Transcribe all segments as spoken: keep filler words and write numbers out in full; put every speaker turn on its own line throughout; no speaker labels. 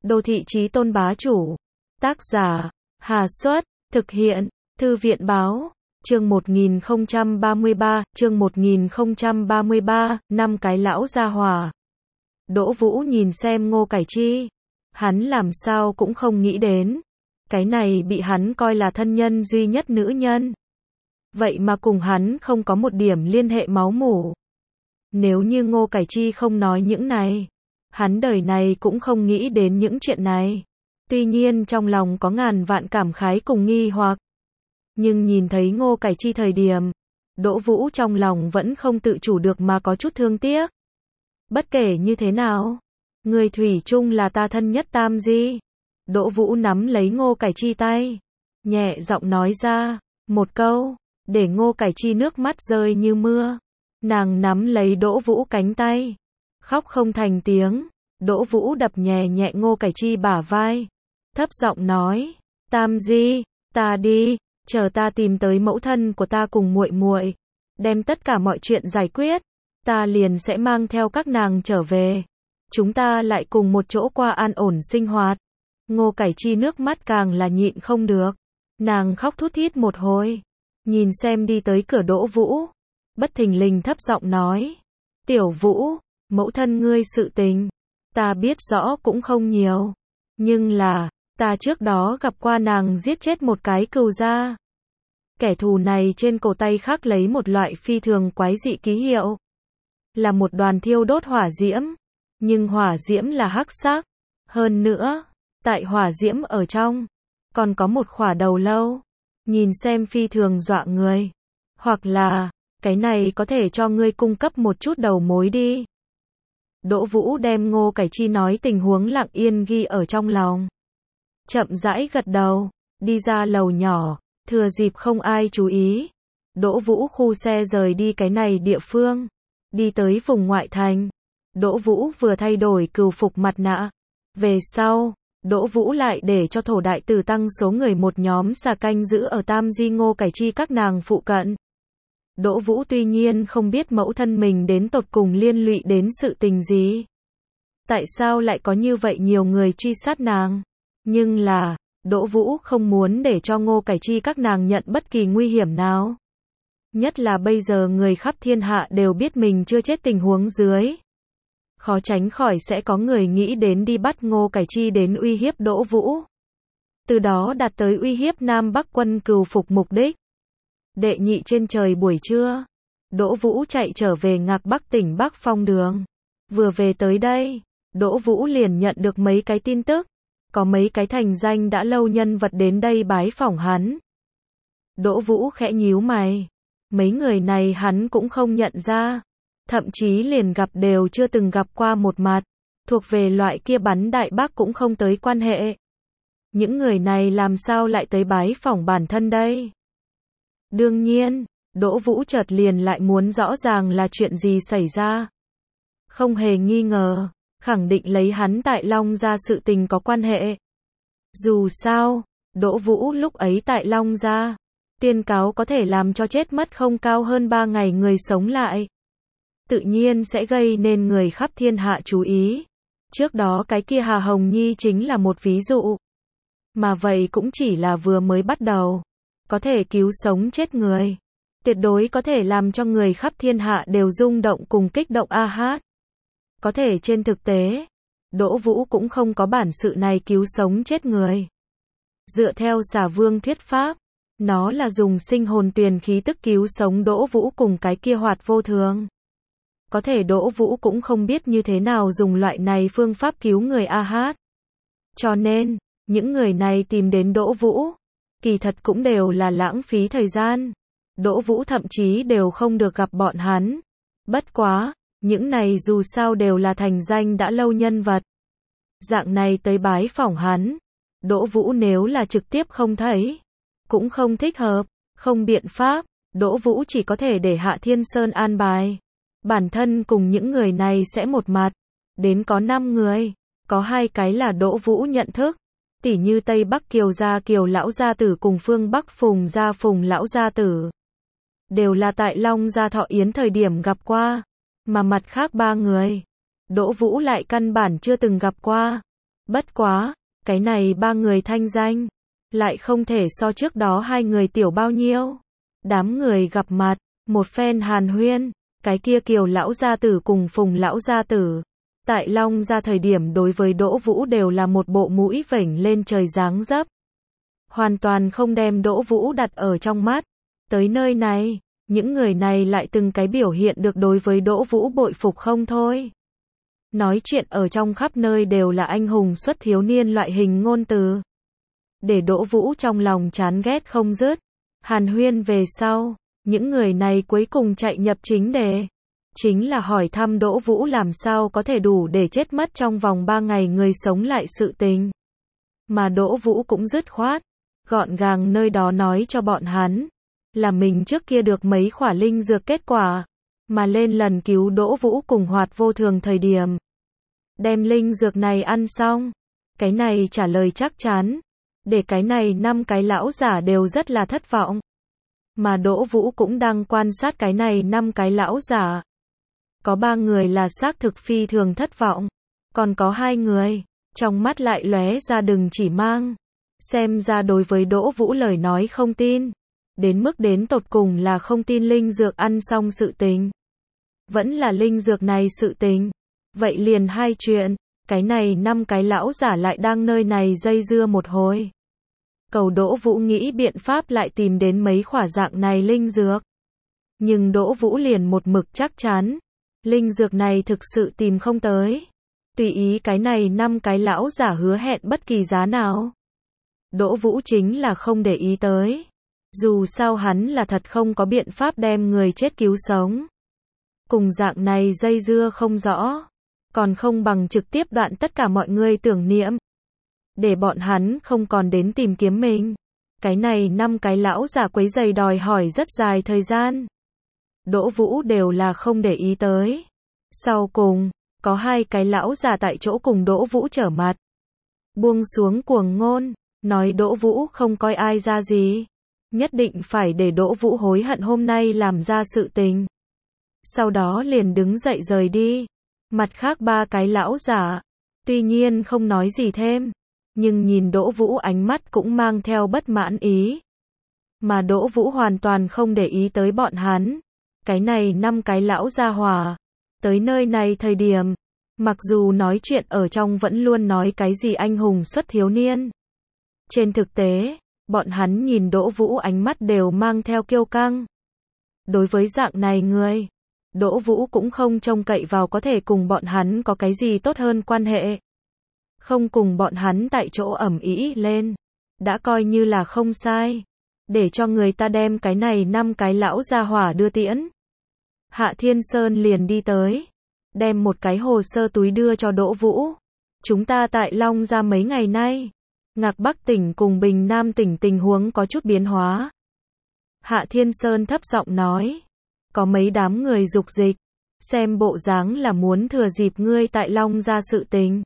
Đô thị chí tôn bá chủ. Tác giả, Hà Xuất, thực hiện, Thư viện Báo. Chương một nghìn không trăm ba mươi ba, chương một nghìn không trăm ba mươi ba, năm cái lão gia hỏa. Đỗ Vũ nhìn xem Ngô Cải Chi. Hắn làm sao cũng không nghĩ đến. Cái này bị hắn coi là thân nhân duy nhất nữ nhân. Vậy mà cùng hắn không có một điểm liên hệ máu mủ. Nếu như Ngô Cải Chi không nói những này, hắn đời này cũng không nghĩ đến những chuyện này. Tuy nhiên trong lòng có ngàn vạn cảm khái cùng nghi hoặc. Nhưng nhìn thấy Ngô Cải Chi thời điểm, Đỗ Vũ trong lòng vẫn không tự chủ được mà có chút thương tiếc. Bất kể như thế nào, người thủy chung là ta thân nhất tam di. Đỗ Vũ nắm lấy Ngô Cải Chi tay, nhẹ giọng nói ra một câu, để Ngô Cải Chi nước mắt rơi như mưa. Nàng nắm lấy Đỗ Vũ cánh tay, khóc không thành tiếng. Đỗ Vũ đập nhẹ nhẹ Ngô Cải Chi bả vai, thấp giọng nói, tam di, ta đi, chờ ta tìm tới mẫu thân của ta cùng muội muội, đem tất cả mọi chuyện giải quyết, ta liền sẽ mang theo các nàng trở về. Chúng ta lại cùng một chỗ qua an ổn sinh hoạt. Ngô Cải Chi nước mắt càng là nhịn không được. Nàng khóc thút thít một hồi, nhìn xem đi tới cửa Đỗ Vũ, bất thình lình thấp giọng nói, tiểu Vũ, mẫu thân ngươi sự tình, ta biết rõ cũng không nhiều. Nhưng là, ta trước đó gặp qua nàng giết chết một cái cừu gia. Kẻ thù này trên cổ tay khắc lấy một loại phi thường quái dị ký hiệu. Là một đoàn thiêu đốt hỏa diễm. Nhưng hỏa diễm là hắc sắc. Hơn nữa, tại hỏa diễm ở trong, còn có một khỏa đầu lâu. Nhìn xem phi thường dọa người. Hoặc là, cái này có thể cho ngươi cung cấp một chút đầu mối đi. Đỗ Vũ đem Ngô Cải Chi nói tình huống lặng yên ghi ở trong lòng. Chậm rãi gật đầu, đi ra lầu nhỏ, thừa dịp không ai chú ý. Đỗ Vũ khu xe rời đi cái này địa phương, đi tới vùng ngoại thành. Đỗ Vũ vừa thay đổi cừu phục mặt nạ. Về sau, Đỗ Vũ lại để cho thổ đại tử tăng số người một nhóm xà canh giữ ở Tam Di Ngô Cải Chi các nàng phụ cận. Đỗ Vũ tuy nhiên không biết mẫu thân mình đến tột cùng liên lụy đến sự tình gì. Tại sao lại có như vậy nhiều người truy sát nàng? Nhưng là, Đỗ Vũ không muốn để cho Ngô Cải Chi các nàng nhận bất kỳ nguy hiểm nào. Nhất là bây giờ người khắp thiên hạ đều biết mình chưa chết tình huống dưới. Khó tránh khỏi sẽ có người nghĩ đến đi bắt Ngô Cải Chi đến uy hiếp Đỗ Vũ. Từ đó đạt tới uy hiếp Nam Bắc quân cừu phục mục đích. Đệ nhị trên trời buổi trưa, Đỗ Vũ chạy trở về Ngạc Bắc tỉnh Bắc Phong đường. Vừa về tới đây, Đỗ Vũ liền nhận được mấy cái tin tức. Có mấy cái thành danh đã lâu nhân vật đến đây bái phỏng hắn. Đỗ Vũ khẽ nhíu mày. Mấy người này hắn cũng không nhận ra. Thậm chí liền gặp đều chưa từng gặp qua một mặt. Thuộc về loại kia bắn đại bác cũng không tới quan hệ. Những người này làm sao lại tới bái phỏng bản thân đây? Đương nhiên, Đỗ Vũ chợt liền lại muốn rõ ràng là chuyện gì xảy ra. Không hề nghi ngờ, khẳng định lấy hắn tại Long Gia sự tình có quan hệ. Dù sao, Đỗ Vũ lúc ấy tại Long Gia, tiên cáo có thể làm cho chết mất không cao hơn ba ngày người sống lại. Tự nhiên sẽ gây nên người khắp thiên hạ chú ý. Trước đó cái kia Hà Hồng Nhi chính là một ví dụ. Mà vậy cũng chỉ là vừa mới bắt đầu. Có thể cứu sống chết người. Tuyệt đối có thể làm cho người khắp thiên hạ đều rung động cùng kích động a hát. Có thể trên thực tế, Đỗ Vũ cũng không có bản sự này cứu sống chết người. Dựa theo Xà Vương thuyết pháp, nó là dùng sinh hồn tuyền khí tức cứu sống Đỗ Vũ cùng cái kia Hoạt Vô Thường. Có thể Đỗ Vũ cũng không biết như thế nào dùng loại này phương pháp cứu người a hát. Cho nên, những người này tìm đến Đỗ Vũ, kỳ thật cũng đều là lãng phí thời gian. Đỗ Vũ thậm chí đều không được gặp bọn hắn. Bất quá, những này dù sao đều là thành danh đã lâu nhân vật. Dạng này tới bái phỏng hắn. Đỗ Vũ nếu là trực tiếp không thấy, cũng không thích hợp, không biện pháp. Đỗ Vũ chỉ có thể để Hạ Thiên Sơn an bài. Bản thân cùng những người này sẽ một mặt. Đến có năm người, có hai cái là Đỗ Vũ nhận thức. Tỉ như Tây Bắc Kiều Gia Kiều Lão Gia Tử cùng phương Bắc Phùng Gia Phùng Lão Gia Tử. Đều là tại Long Gia Thọ Yến thời điểm gặp qua. Mà mặt khác ba người, Đỗ Vũ lại căn bản chưa từng gặp qua. Bất quá, cái này ba người thanh danh, lại không thể so trước đó hai người tiểu bao nhiêu. Đám người gặp mặt, một phen hàn huyên, cái kia Kiều lão gia tử cùng Phùng lão gia tử, tại Long gia thời điểm đối với Đỗ Vũ đều là một bộ mũi vểnh lên trời dáng dấp. Hoàn toàn không đem Đỗ Vũ đặt ở trong mắt. Tới nơi này, những người này lại từng cái biểu hiện được đối với Đỗ Vũ bội phục không thôi. Nói chuyện ở trong khắp nơi đều là anh hùng xuất thiếu niên loại hình ngôn từ. Để Đỗ Vũ trong lòng chán ghét không dứt. Hàn huyên về sau, những người này cuối cùng chạy nhập chính đề. Chính là hỏi thăm Đỗ Vũ làm sao có thể đủ để chết mất trong vòng ba ngày người sống lại sự tình. Mà Đỗ Vũ cũng dứt khoát, gọn gàng nơi đó nói cho bọn hắn, là mình trước kia được mấy khỏa linh dược kết quả, mà lên lần cứu Đỗ Vũ cùng Hoạt Vô Thường thời điểm. Đem linh dược này ăn xong, cái này trả lời chắc chắn, để cái này năm cái lão giả đều rất là thất vọng. Mà Đỗ Vũ cũng đang quan sát cái này năm cái lão giả. Có ba người là xác thực phi thường thất vọng, còn có hai người, trong mắt lại lóe ra đừng chỉ mang. Xem ra đối với Đỗ Vũ lời nói không tin, đến mức đến tột cùng là không tin linh dược ăn xong sự tình. Vẫn là linh dược này sự tình. Vậy liền hai chuyện, cái này năm cái lão giả lại đang nơi này dây dưa một hồi. Cầu Đỗ Vũ nghĩ biện pháp lại tìm đến mấy khỏa dạng này linh dược. Nhưng Đỗ Vũ liền một mực chắc chắn, linh dược này thực sự tìm không tới. Tùy ý cái này năm cái lão giả hứa hẹn bất kỳ giá nào. Đỗ Vũ chính là không để ý tới. Dù sao hắn là thật không có biện pháp đem người chết cứu sống. Cùng dạng này dây dưa không rõ, còn không bằng trực tiếp đoạn tất cả mọi người tưởng niệm. Để bọn hắn không còn đến tìm kiếm mình. Cái này năm cái lão giả quấy giày đòi hỏi rất dài thời gian. Đỗ Vũ đều là không để ý tới. Sau cùng, có hai cái lão già tại chỗ cùng Đỗ Vũ trở mặt. Buông xuống cuồng ngôn, nói Đỗ Vũ không coi ai ra gì. Nhất định phải để Đỗ Vũ hối hận hôm nay làm ra sự tình. Sau đó liền đứng dậy rời đi. Mặt khác ba cái lão giả, tuy nhiên không nói gì thêm, nhưng nhìn Đỗ Vũ ánh mắt cũng mang theo bất mãn ý. Mà Đỗ Vũ hoàn toàn không để ý tới bọn hắn. Cái này năm cái lão gia hỏa. Tới nơi này thời điểm, mặc dù nói chuyện ở trong vẫn luôn nói cái gì anh hùng xuất thiếu niên. Trên thực tế, bọn hắn nhìn Đỗ Vũ ánh mắt đều mang theo kiêu căng. Đối với dạng này người, Đỗ Vũ cũng không trông cậy vào có thể cùng bọn hắn có cái gì tốt hơn quan hệ. Không cùng bọn hắn tại chỗ ầm ĩ lên, đã coi như là không sai. Để cho người ta đem cái này năm cái lão gia hỏa đưa tiễn. Hạ Thiên Sơn liền đi tới, đem một cái hồ sơ túi đưa cho Đỗ Vũ. Chúng ta tại Long gia mấy ngày nay, Ngạc Bắc tỉnh cùng Bình Nam tỉnh tình huống có chút biến hóa. Hạ Thiên Sơn thấp giọng nói, có mấy đám người dục dịch, xem bộ dáng là muốn thừa dịp ngươi tại Long gia sự tình.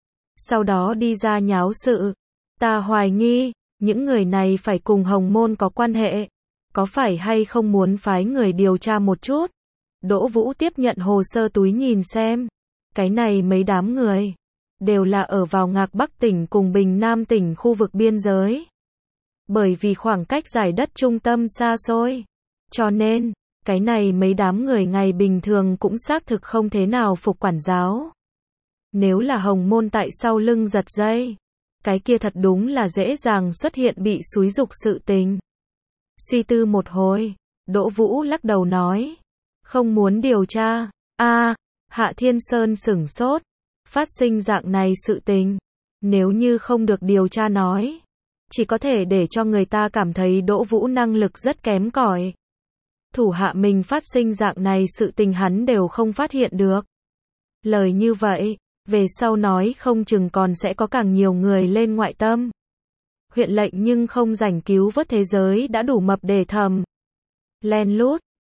Sau đó đi ra nháo sự. Ta hoài nghi, những người này phải cùng Hồng Môn có quan hệ. Có phải hay không muốn phái người điều tra một chút? Đỗ Vũ tiếp nhận hồ sơ túi nhìn xem. Cái này mấy đám người, đều là ở vào Ngạc Bắc tỉnh cùng Bình Nam tỉnh khu vực biên giới. Bởi vì khoảng cách giải đất trung tâm xa xôi. Cho nên, cái này mấy đám người ngày bình thường cũng xác thực không thế nào phục quản giáo. Nếu là Hồng Môn tại sau lưng giật dây, cái kia thật đúng là dễ dàng xuất hiện bị xúi dục sự tình. Suy tư một hồi, Đỗ Vũ lắc đầu nói, không muốn điều tra. A, Hạ Thiên Sơn sửng sốt, phát sinh dạng này sự tình, nếu như không được điều tra nói, chỉ có thể để cho người ta cảm thấy Đỗ Vũ năng lực rất kém cỏi. Thủ hạ mình phát sinh dạng này sự tình hắn đều không phát hiện được. Lời như vậy, về sau nói không chừng còn sẽ có càng nhiều người lên ngoại tâm. Huyện lệnh nhưng không rảnh cứu vớt thế giới đã đủ mập để thầm. Len lút,